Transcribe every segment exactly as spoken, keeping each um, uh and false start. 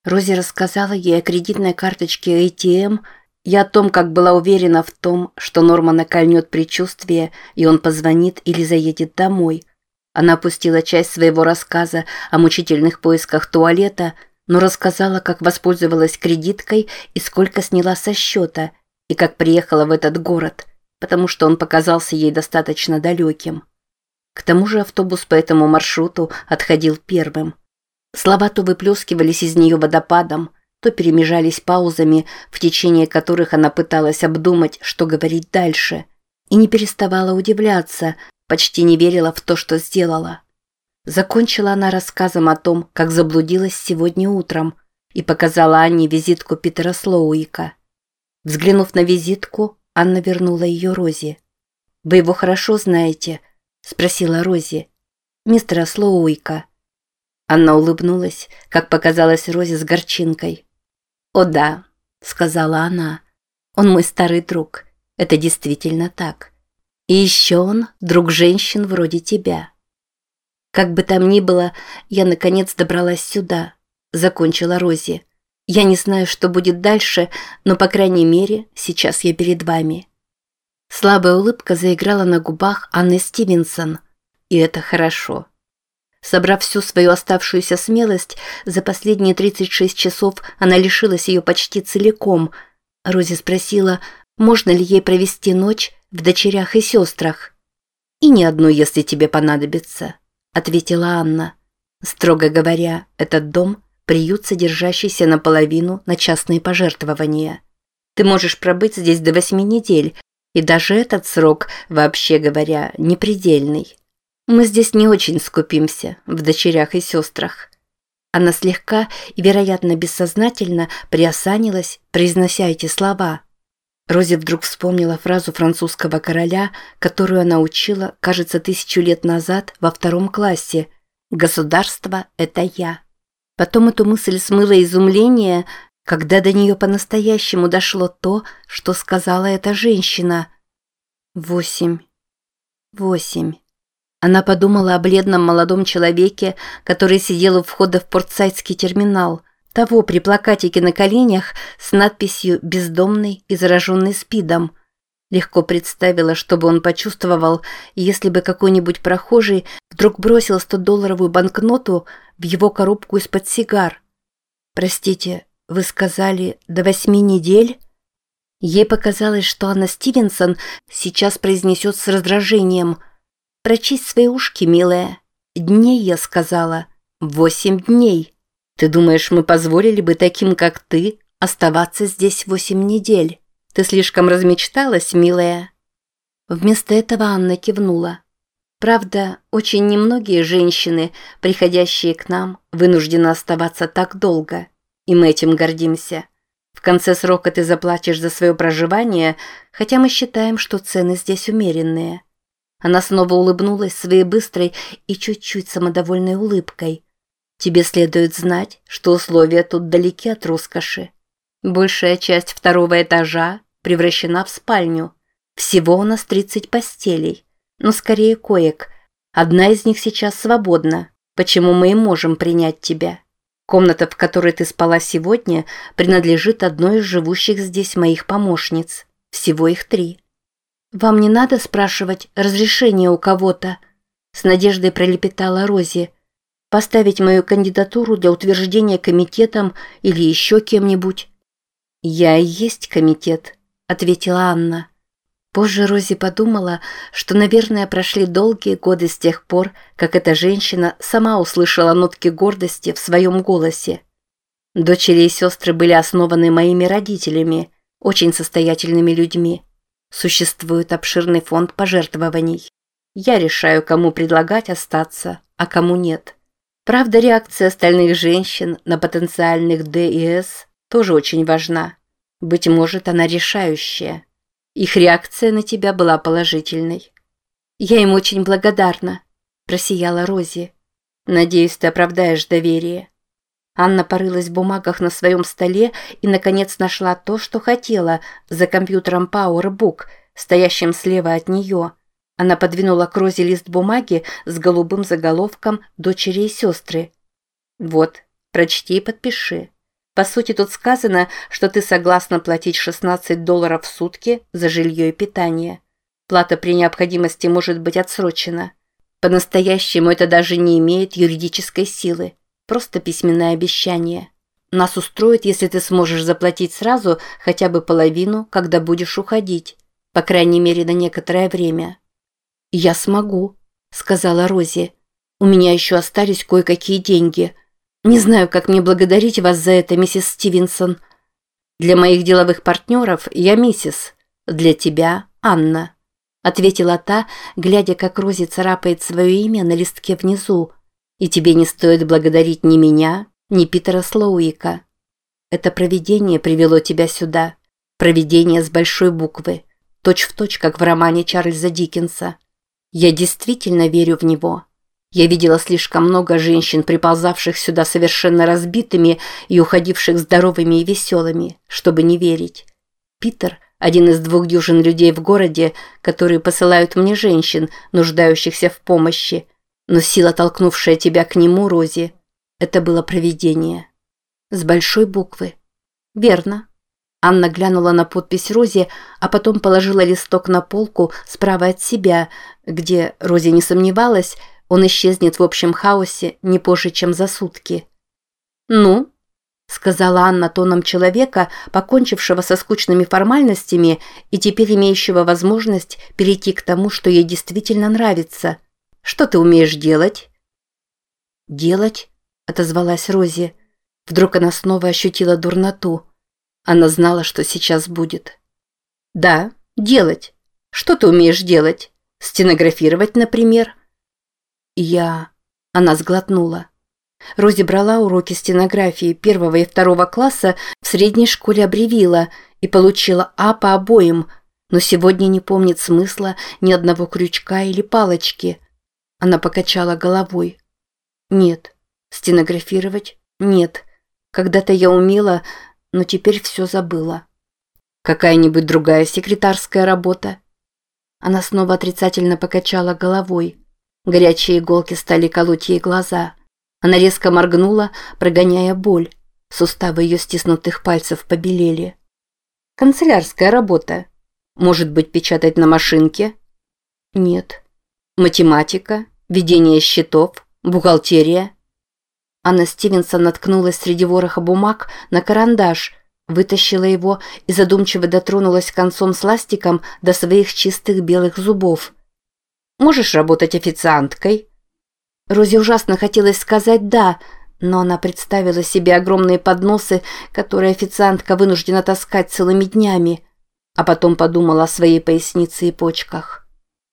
Рози рассказала ей о кредитной карточке эй ти эм и о том, как была уверена в том, что Нормана кольнет предчувствие, и он позвонит или заедет домой. Она опустила часть своего рассказа о мучительных поисках туалета, но рассказала, как воспользовалась кредиткой и сколько сняла со счета, и как приехала в этот город, потому что он показался ей достаточно далеким. К тому же автобус по этому маршруту отходил первым. Слова то выплескивались из нее водопадом, то перемежались паузами, в течение которых она пыталась обдумать, что говорить дальше, и не переставала удивляться, почти не верила в то, что сделала. Закончила она рассказом о том, как заблудилась сегодня утром, и показала Анне визитку Питера Слоуика. Взглянув на визитку, Анна вернула ее Рози. «Вы его хорошо знаете?» – спросила Рози. «Мистера Слоуика». Анна улыбнулась, как показалось Розе с горчинкой. «О да», – сказала она, – «он мой старый друг. Это действительно так. И еще он друг женщин вроде тебя». «Как бы там ни было, я наконец добралась сюда», – закончила Рози. «Я не знаю, что будет дальше, но, по крайней мере, сейчас я перед вами». Слабая улыбка заиграла на губах Анны Стивенсон. И это хорошо. Собрав всю свою оставшуюся смелость, за последние тридцать шесть часов она лишилась ее почти целиком. Рози спросила, можно ли ей провести ночь в «Дочерях и сестрах». «И ни одну, если тебе понадобится», — ответила Анна. «Строго говоря, этот дом — приют, содержащийся наполовину на частные пожертвования. Ты можешь пробыть здесь до восьми недель, и даже этот срок, вообще говоря, непредельный. Мы здесь не очень скупимся, в «Дочерях и сестрах». Она слегка и, вероятно, бессознательно приосанилась, произнося эти слова. Рози вдруг вспомнила фразу французского короля, которую она учила, кажется, тысячу лет назад во втором классе: «Государство – это я». Потом эту мысль смыло изумление, когда до нее по-настоящему дошло то, что сказала эта женщина. Восемь. Восемь. Она подумала о бледном молодом человеке, который сидел у входа в портсайдский терминал, того при плакатике на коленях с надписью «Бездомный и зараженный СПИДом». Легко представила, что бы он почувствовал, если бы какой-нибудь прохожий вдруг бросил стодолларовую банкноту в его коробку из-под сигар. «Простите, вы сказали, до восьми недель?» Ей показалось, что Анна Стивенсон сейчас произнесет с раздражением: «Прочисть свои ушки, милая. Дней, я сказала. Восемь дней. Ты думаешь, мы позволили бы таким, как ты, оставаться здесь восемь недель? Ты слишком размечталась, милая?» Вместо этого Анна кивнула. Правда, очень немногие женщины, приходящие к нам, вынуждены оставаться так долго. И мы этим гордимся. В конце срока ты заплатишь за свое проживание, хотя мы считаем, что цены здесь умеренные. Она снова улыбнулась своей быстрой и чуть-чуть самодовольной улыбкой. Тебе следует знать, что условия тут далеки от роскоши. Большая часть второго этажа превращена в спальню. Всего у нас тридцать постелей, но скорее коек. Одна из них сейчас свободна, почему мы и можем принять тебя. Комната, в которой ты спала сегодня, принадлежит одной из живущих здесь моих помощниц. Всего их три. «Вам не надо спрашивать разрешения у кого-то?» С надеждой пролепетала Рози. «Поставить мою кандидатуру для утверждения комитетом или еще кем-нибудь?» «Я и есть комитет», — ответила Анна. Позже Рози подумала, что, наверное, прошли долгие годы с тех пор, как эта женщина сама услышала нотки гордости в своем голосе. «Дочери и сестры были основаны моими родителями, очень состоятельными людьми. Существует обширный фонд пожертвований. Я решаю, кому предлагать остаться, а кому нет. Правда, реакция остальных женщин на потенциальных Д и С тоже очень важна. Быть может, она решающая. Их реакция на тебя была положительной». «Я им очень благодарна», – просияла Рози. «Надеюсь, ты оправдаешь доверие». Анна порылась в бумагах на своем столе и, наконец, нашла то, что хотела, за компьютером PowerBook, стоящим слева от нее. Она подвинула к Розе лист бумаги с голубым заголовком «Дочери и сестры». «Вот, прочти и подпиши. По сути, тут сказано, что ты согласна платить шестнадцать долларов в сутки за жилье и питание. Плата при необходимости может быть отсрочена. По-настоящему это даже не имеет юридической силы. Просто письменное обещание. Нас устроит, если ты сможешь заплатить сразу хотя бы половину, когда будешь уходить. По крайней мере, на некоторое время. «Я смогу», — сказала Рози. «У меня еще остались кое-какие деньги. Не знаю, как мне благодарить вас за это, миссис Стивенсон. Для моих деловых партнеров я миссис. Для тебя Анна», — ответила та, глядя, как Рози царапает свое имя на листке внизу. «И тебе не стоит благодарить ни меня, ни Питера Слоуика. Это провидение привело тебя сюда. Провидение с большой буквы. Точь-в-точь, как в романе Чарльза Диккенса. Я действительно верю в него. Я видела слишком много женщин, приползавших сюда совершенно разбитыми и уходивших здоровыми и веселыми, чтобы не верить. Питер – один из двух дюжин людей в городе, которые посылают мне женщин, нуждающихся в помощи. Но сила, толкнувшая тебя к нему, Рози, это было провидение. С большой буквы. Верно. Анна глянула на подпись Рози, а потом положила листок на полку справа от себя, где, Рози не сомневалась, он исчезнет в общем хаосе не позже, чем за сутки. «Ну?» – сказала Анна тоном человека, покончившего со скучными формальностями и теперь имеющего возможность перейти к тому, что ей действительно нравится. «Что ты умеешь делать?» «Делать?» – отозвалась Рози. Вдруг она снова ощутила дурноту. Она знала, что сейчас будет. «Да, делать. Что ты умеешь делать? Стенографировать, например?» «Я...» – она сглотнула. Рози брала уроки стенографии первого и второго класса в средней школе Абревилла и получила А по обоим, но сегодня не помнит смысла ни одного крючка или палочки. Она покачала головой. «Нет, стенографировать – нет. Когда-то я умела, но теперь все забыла». «Какая-нибудь другая секретарская работа?» Она снова отрицательно покачала головой. Горячие иголки стали колоть ей глаза. Она резко моргнула, прогоняя боль. Суставы ее стиснутых пальцев побелели. «Канцелярская работа. Может быть, печатать на машинке?» «Нет». «Математика, ведение счетов, бухгалтерия?» Анна Стивенсон наткнулась среди вороха бумаг на карандаш, вытащила его и задумчиво дотронулась концом с ластиком до своих чистых белых зубов. «Можешь работать официанткой?» Розе ужасно хотелось сказать «да», но она представила себе огромные подносы, которые официантка вынуждена таскать целыми днями, а потом подумала о своей пояснице и почках.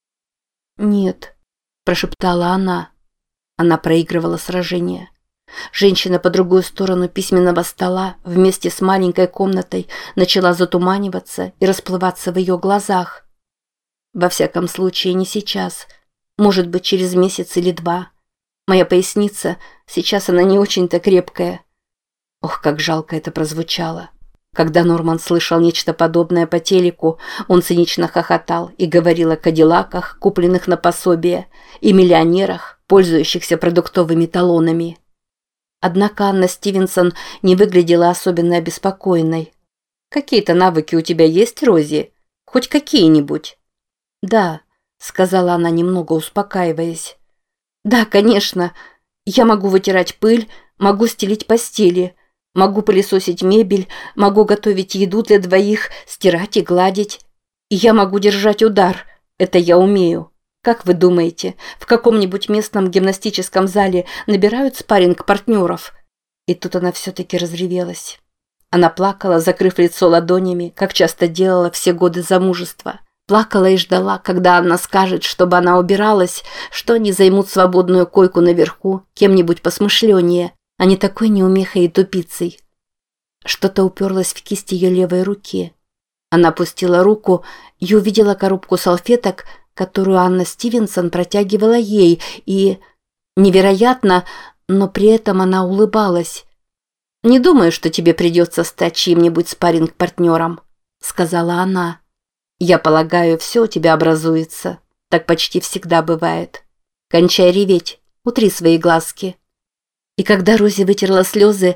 «Нет», – прошептала она. Она проигрывала сражение. Женщина по другую сторону письменного стола вместе с маленькой комнатой начала затуманиваться и расплываться в ее глазах. Во всяком случае, не сейчас. Может быть, через месяц или два. Моя поясница, сейчас она не очень-то крепкая. Ох, как жалко это прозвучало. Когда Норман слышал нечто подобное по телеку, он цинично хохотал и говорил о кадиллаках, купленных на пособие, и миллионерах, пользующихся продуктовыми талонами. Однако Анна Стивенсон не выглядела особенно обеспокоенной. «Какие-то навыки у тебя есть, Рози? Хоть какие-нибудь?» «Да», — сказала она, немного успокаиваясь. «Да, конечно. Я могу вытирать пыль, могу стелить постели, могу пылесосить мебель, могу готовить еду для двоих, стирать и гладить. И я могу держать удар. Это я умею. Как вы думаете, в каком-нибудь местном гимнастическом зале набирают спарринг-партнеров?» И тут она все-таки разревелась. Она плакала, закрыв лицо ладонями, как часто делала все годы замужества. Плакала и ждала, когда Анна скажет, чтобы она убиралась, что они займут свободную койку наверху кем-нибудь посмышленнее, а не такой неумехой и тупицей. Что-то уперлось в кисть ее левой руки. Она опустила руку и увидела коробку салфеток, которую Анна Стивенсон протягивала ей, и... Невероятно, но при этом она улыбалась. «Не думаю, что тебе придется стать чьим-нибудь спарринг-партнером», — сказала она. «Я полагаю, все у тебя образуется. Так почти всегда бывает. Кончай реветь, утри свои глазки». И когда Рози вытерла слезы,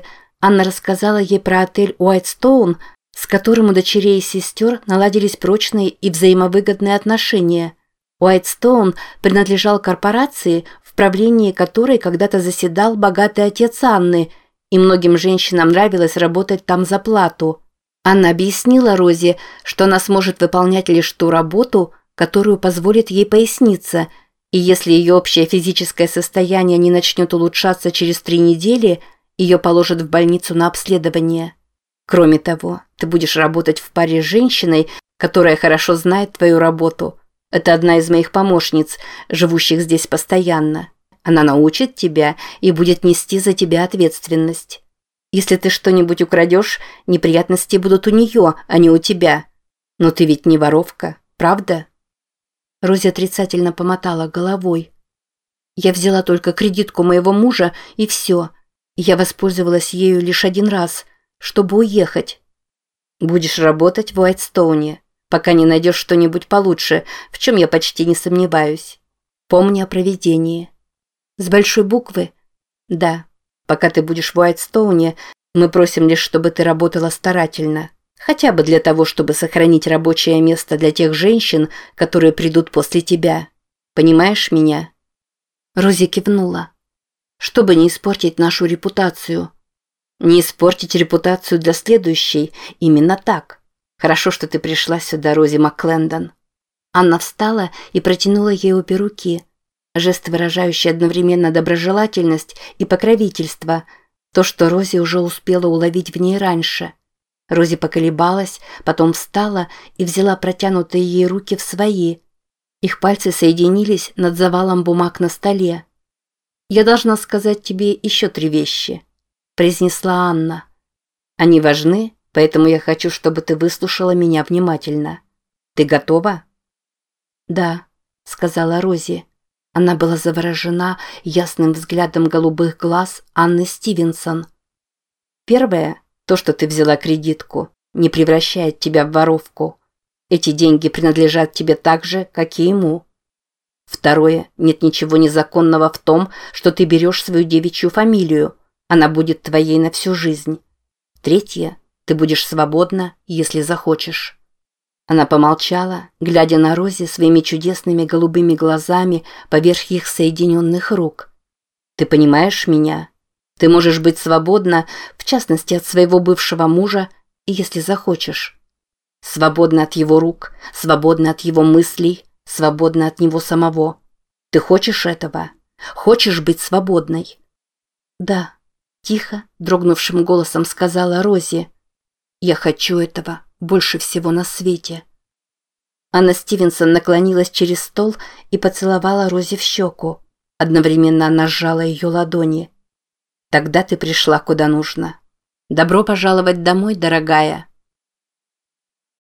Анна рассказала ей про отель Уайтстоун, с которым у дочерей и сестер наладились прочные и взаимовыгодные отношения. Уайтстоун принадлежал корпорации, в правлении которой когда-то заседал богатый отец Анны, и многим женщинам нравилось работать там за плату. Анна объяснила Розе, что она сможет выполнять лишь ту работу, которую позволит ей поясниться, и если ее общее физическое состояние не начнет улучшаться через три недели, ее положат в больницу на обследование. Кроме того, ты будешь работать в паре с женщиной, которая хорошо знает твою работу. Это одна из моих помощниц, живущих здесь постоянно. Она научит тебя и будет нести за тебя ответственность. Если ты что-нибудь украдешь, неприятности будут у нее, а не у тебя. Но ты ведь не воровка, правда?» Рози отрицательно помотала головой. «Я взяла только кредитку моего мужа, и все. Я воспользовалась ею лишь один раз, чтобы уехать». «Будешь работать в Уайтстоуне, пока не найдешь что-нибудь получше, в чем я почти не сомневаюсь. Помни о провидении». «С большой буквы?» «Да. Пока ты будешь в Уайтстоуне, мы просим лишь, чтобы ты работала старательно. Хотя бы для того, чтобы сохранить рабочее место для тех женщин, которые придут после тебя. Понимаешь меня?» Рози кивнула. «Чтобы не испортить нашу репутацию». «Не испортить репутацию для следующей, именно так. Хорошо, что ты пришла сюда, Рози МакКлендон». Анна встала и протянула ей обе руки. Жест, выражающий одновременно доброжелательность и покровительство, то, что Рози уже успела уловить в ней раньше. Рози поколебалась, потом встала и взяла протянутые ей руки в свои. Их пальцы соединились над завалом бумаг на столе. «Я должна сказать тебе еще три вещи», – произнесла Анна. «Они важны, поэтому я хочу, чтобы ты выслушала меня внимательно. Ты готова?» «Да», – сказала Рози. Она была заворожена ясным взглядом голубых глаз Анны Стивенсон. «Первое, то, что ты взяла кредитку, не превращает тебя в воровку. Эти деньги принадлежат тебе так же, как и ему. Второе, нет ничего незаконного в том, что ты берешь свою девичью фамилию. Она будет твоей на всю жизнь. Третье, ты будешь свободна, если захочешь». Она помолчала, глядя на Рози своими чудесными голубыми глазами поверх их соединенных рук. «Ты понимаешь меня? Ты можешь быть свободна, в частности, от своего бывшего мужа, если захочешь. Свободна от его рук, свободна от его мыслей, свободна от него самого. Ты хочешь этого? Хочешь быть свободной?» «Да», – тихо, дрогнувшим голосом сказала Рози. «Я хочу этого больше всего на свете». Анна Стивенсон наклонилась через стол и поцеловала Рози в щеку. Одновременно она сжала ее ладони. «Тогда ты пришла куда нужно. Добро пожаловать домой, дорогая».